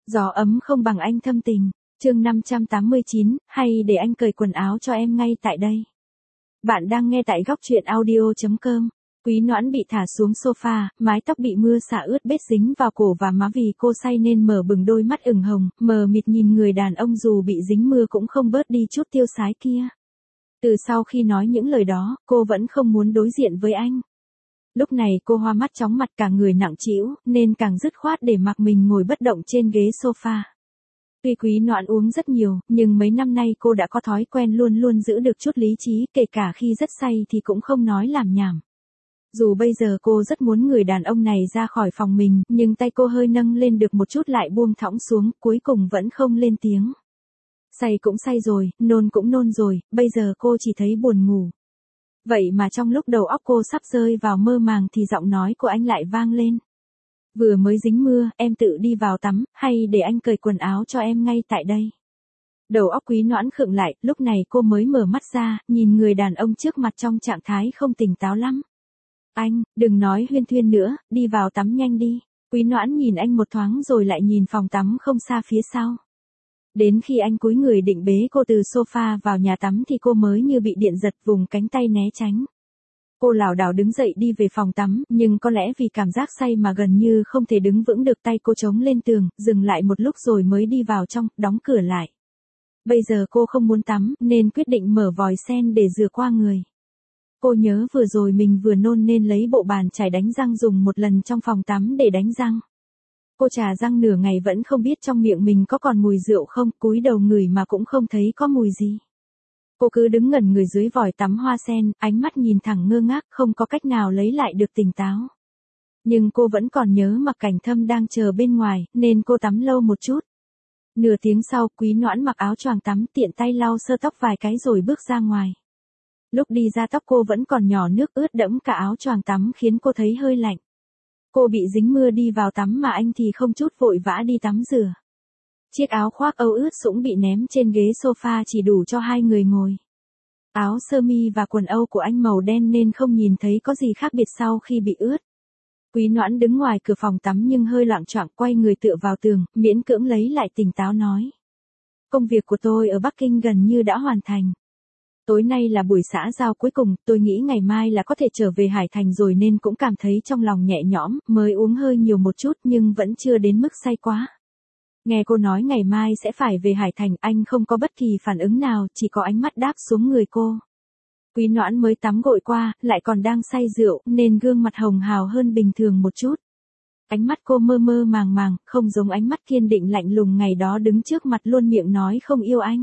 Gió ấm không bằng anh thâm tình. Chương 589, hay để anh cởi quần áo cho em ngay tại đây. Bạn đang nghe tại góc truyện audio.com. Quý Noãn bị thả xuống sofa, mái tóc bị mưa xả ướt bết dính vào cổ và má vì cô say nên mở bừng đôi mắt ửng hồng, mờ mịt nhìn người đàn ông dù bị dính mưa cũng không bớt đi chút tiêu sái kia. Từ sau khi nói những lời đó, cô vẫn không muốn đối diện với anh. Lúc này cô hoa mắt chóng mặt cả người nặng trĩu, nên càng dứt khoát để mặc mình ngồi bất động trên ghế sofa. Tuy Quý Noãn uống rất nhiều, nhưng mấy năm nay cô đã có thói quen luôn luôn giữ được chút lý trí, kể cả khi rất say thì cũng không nói làm nhảm. Dù bây giờ cô rất muốn người đàn ông này ra khỏi phòng mình, nhưng tay cô hơi nâng lên được một chút lại buông thõng xuống, cuối cùng vẫn không lên tiếng. Say cũng say rồi, nôn cũng nôn rồi, bây giờ cô chỉ thấy buồn ngủ. Vậy mà trong lúc đầu óc cô sắp rơi vào mơ màng thì giọng nói của anh lại vang lên. Vừa mới dính mưa, em tự đi vào tắm, hay để anh cởi quần áo cho em ngay tại đây. Đầu óc Quý Noãn khựng lại, lúc này cô mới mở mắt ra, nhìn người đàn ông trước mặt trong trạng thái không tỉnh táo lắm. Anh, đừng nói huyên thuyên nữa, đi vào tắm nhanh đi. Quý Noãn nhìn anh một thoáng rồi lại nhìn phòng tắm không xa phía sau. Đến khi anh cúi người định bế cô từ sofa vào nhà tắm thì cô mới như bị điện giật vùng cánh tay né tránh. Cô lảo đảo đứng dậy đi về phòng tắm, nhưng có lẽ vì cảm giác say mà gần như không thể đứng vững được, tay cô chống lên tường, dừng lại một lúc rồi mới đi vào trong, đóng cửa lại. Bây giờ cô không muốn tắm, nên quyết định mở vòi sen để rửa qua người. Cô nhớ vừa rồi mình vừa nôn nên lấy bộ bàn chải đánh răng dùng một lần trong phòng tắm để đánh răng. Cô chà răng nửa ngày vẫn không biết trong miệng mình có còn mùi rượu không, cúi đầu ngửi mà cũng không thấy có mùi gì. Cô cứ đứng ngẩn người dưới vòi tắm hoa sen, ánh mắt nhìn thẳng ngơ ngác, không có cách nào lấy lại được tỉnh táo. Nhưng cô vẫn còn nhớ Mạc Cảnh Thâm đang chờ bên ngoài, nên cô tắm lâu một chút. Nửa tiếng sau, Quý Noãn mặc áo choàng tắm, tiện tay lau sơ tóc vài cái rồi bước ra ngoài. Lúc đi ra tóc cô vẫn còn nhỏ nước ướt đẫm cả áo choàng tắm khiến cô thấy hơi lạnh. Cô bị dính mưa đi vào tắm mà anh thì không chút vội vã đi tắm rửa. Chiếc áo khoác âu ướt sũng bị ném trên ghế sofa chỉ đủ cho hai người ngồi. Áo sơ mi và quần âu của anh màu đen nên không nhìn thấy có gì khác biệt sau khi bị ướt. Quý Noãn đứng ngoài cửa phòng tắm nhưng hơi loạng choạng, quay người tựa vào tường, miễn cưỡng lấy lại tỉnh táo nói. Công việc của tôi ở Bắc Kinh gần như đã hoàn thành. Tối nay là buổi xã giao cuối cùng, tôi nghĩ ngày mai là có thể trở về Hải Thành rồi nên cũng cảm thấy trong lòng nhẹ nhõm, mới uống hơi nhiều một chút nhưng vẫn chưa đến mức say quá. Nghe cô nói ngày mai sẽ phải về Hải Thành, anh không có bất kỳ phản ứng nào, chỉ có ánh mắt đáp xuống người cô. Quý Noãn mới tắm gội qua, lại còn đang say rượu, nên gương mặt hồng hào hơn bình thường một chút. Ánh mắt cô mơ mơ màng màng, không giống ánh mắt kiên định lạnh lùng ngày đó đứng trước mặt luôn miệng nói không yêu anh.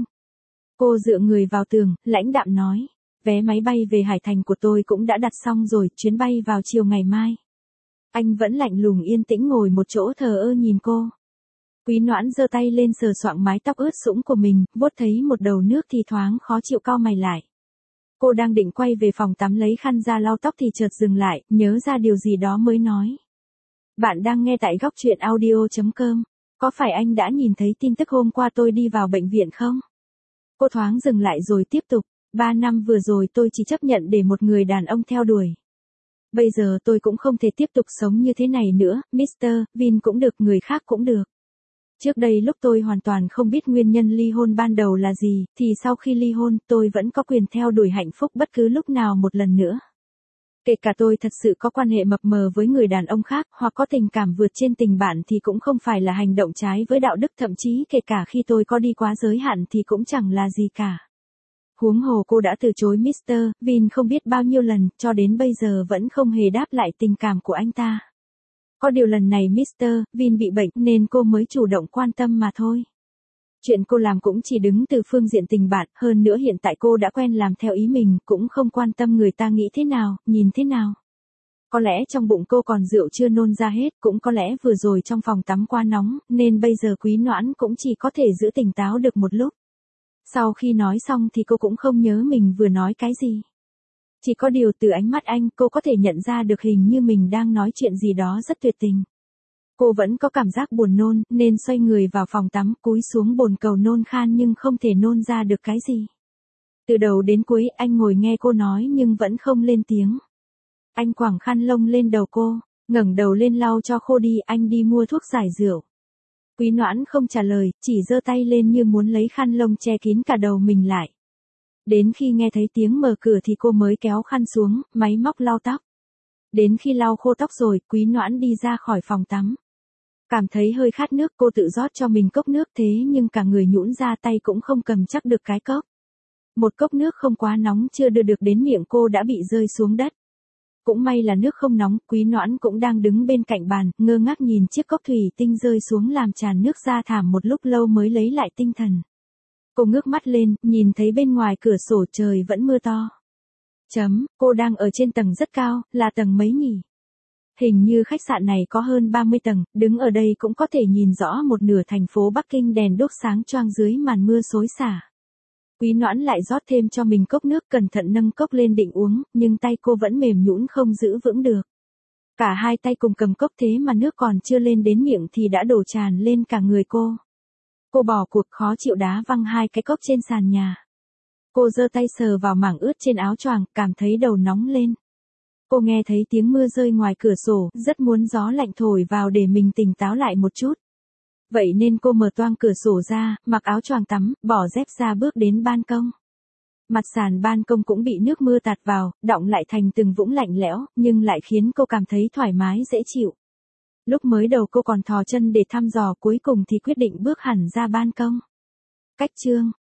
Cô dựa người vào tường, lãnh đạm nói, vé máy bay về Hải Thành của tôi cũng đã đặt xong rồi, chuyến bay vào chiều ngày mai. Anh vẫn lạnh lùng yên tĩnh ngồi một chỗ thờ ơ nhìn cô. Quý Noãn giơ tay lên sờ soạng mái tóc ướt sũng của mình, vuốt thấy một đầu nước thì thoáng khó chịu cau mày lại. Cô đang định quay về phòng tắm lấy khăn ra lau tóc thì chợt dừng lại, nhớ ra điều gì đó mới nói. Bạn đang nghe tại góc truyện audio.com. Có phải anh đã nhìn thấy tin tức hôm qua tôi đi vào bệnh viện không? Cô thoáng dừng lại rồi tiếp tục. 3 năm vừa rồi tôi chỉ chấp nhận để một người đàn ông theo đuổi. Bây giờ tôi cũng không thể tiếp tục sống như thế này nữa, Mr. Vin cũng được, người khác cũng được. Trước đây lúc tôi hoàn toàn không biết nguyên nhân ly hôn ban đầu là gì, thì sau khi ly hôn tôi vẫn có quyền theo đuổi hạnh phúc bất cứ lúc nào một lần nữa. Kể cả tôi thật sự có quan hệ mập mờ với người đàn ông khác, hoặc có tình cảm vượt trên tình bạn thì cũng không phải là hành động trái với đạo đức, thậm chí kể cả khi tôi có đi quá giới hạn thì cũng chẳng là gì cả. Huống hồ cô đã từ chối Mr. Vin không biết bao nhiêu lần, cho đến bây giờ vẫn không hề đáp lại tình cảm của anh ta. Có điều lần này Mr. Vin bị bệnh nên cô mới chủ động quan tâm mà thôi. Chuyện cô làm cũng chỉ đứng từ phương diện tình bạn, hơn nữa hiện tại cô đã quen làm theo ý mình, cũng không quan tâm người ta nghĩ thế nào, nhìn thế nào. Có lẽ trong bụng cô còn rượu chưa nôn ra hết, cũng có lẽ vừa rồi trong phòng tắm quá nóng, nên bây giờ Quý Noãn cũng chỉ có thể giữ tỉnh táo được một lúc. Sau khi nói xong thì cô cũng không nhớ mình vừa nói cái gì. Chỉ có điều từ ánh mắt anh cô có thể nhận ra được hình như mình đang nói chuyện gì đó rất tuyệt tình. Cô vẫn có cảm giác buồn nôn nên xoay người vào phòng tắm, cúi xuống bồn cầu nôn khan nhưng không thể nôn ra được cái gì. Từ đầu đến cuối anh ngồi nghe cô nói nhưng vẫn không lên tiếng. Anh quàng khăn lông lên đầu cô, ngẩng đầu lên lau cho khô đi, anh đi mua thuốc giải rượu. Quý Noãn không trả lời, chỉ giơ tay lên như muốn lấy khăn lông che kín cả đầu mình lại. Đến khi nghe thấy tiếng mở cửa thì cô mới kéo khăn xuống, máy móc lau tóc. Đến khi lau khô tóc rồi, Quý Noãn đi ra khỏi phòng tắm. Cảm thấy hơi khát nước, cô tự rót cho mình cốc nước, thế nhưng cả người nhũn ra, tay cũng không cầm chắc được cái cốc. Một cốc nước không quá nóng chưa đưa được đến miệng cô đã bị rơi xuống đất. Cũng may là nước không nóng, Quý Noãn cũng đang đứng bên cạnh bàn, ngơ ngác nhìn chiếc cốc thủy tinh rơi xuống làm tràn nước ra, thảm một lúc lâu mới lấy lại tinh thần. Cô ngước mắt lên, nhìn thấy bên ngoài cửa sổ trời vẫn mưa to. Cô đang ở trên tầng rất cao, là tầng mấy nhỉ? Hình như khách sạn này có hơn 30 tầng, đứng ở đây cũng có thể nhìn rõ một nửa thành phố Bắc Kinh đèn đuốc sáng choang dưới màn mưa xối xả. Quý Noãn lại rót thêm cho mình cốc nước, cẩn thận nâng cốc lên định uống, nhưng tay cô vẫn mềm nhũn không giữ vững được. Cả hai tay cùng cầm cốc, thế mà nước còn chưa lên đến miệng thì đã đổ tràn lên cả người cô. Cô bỏ cuộc, khó chịu đá văng hai cái cốc trên sàn nhà. Cô giơ tay sờ vào mảng ướt trên áo choàng, cảm thấy đầu nóng lên. Cô nghe thấy tiếng mưa rơi ngoài cửa sổ, rất muốn gió lạnh thổi vào để mình tỉnh táo lại một chút. Vậy nên cô mở toang cửa sổ ra, mặc áo choàng tắm, bỏ dép ra bước đến ban công. Mặt sàn ban công cũng bị nước mưa tạt vào, đọng lại thành từng vũng lạnh lẽo, nhưng lại khiến cô cảm thấy thoải mái dễ chịu. Lúc mới đầu cô còn thò chân để thăm dò, cuối cùng thì quyết định bước hẳn ra ban công. Cách chương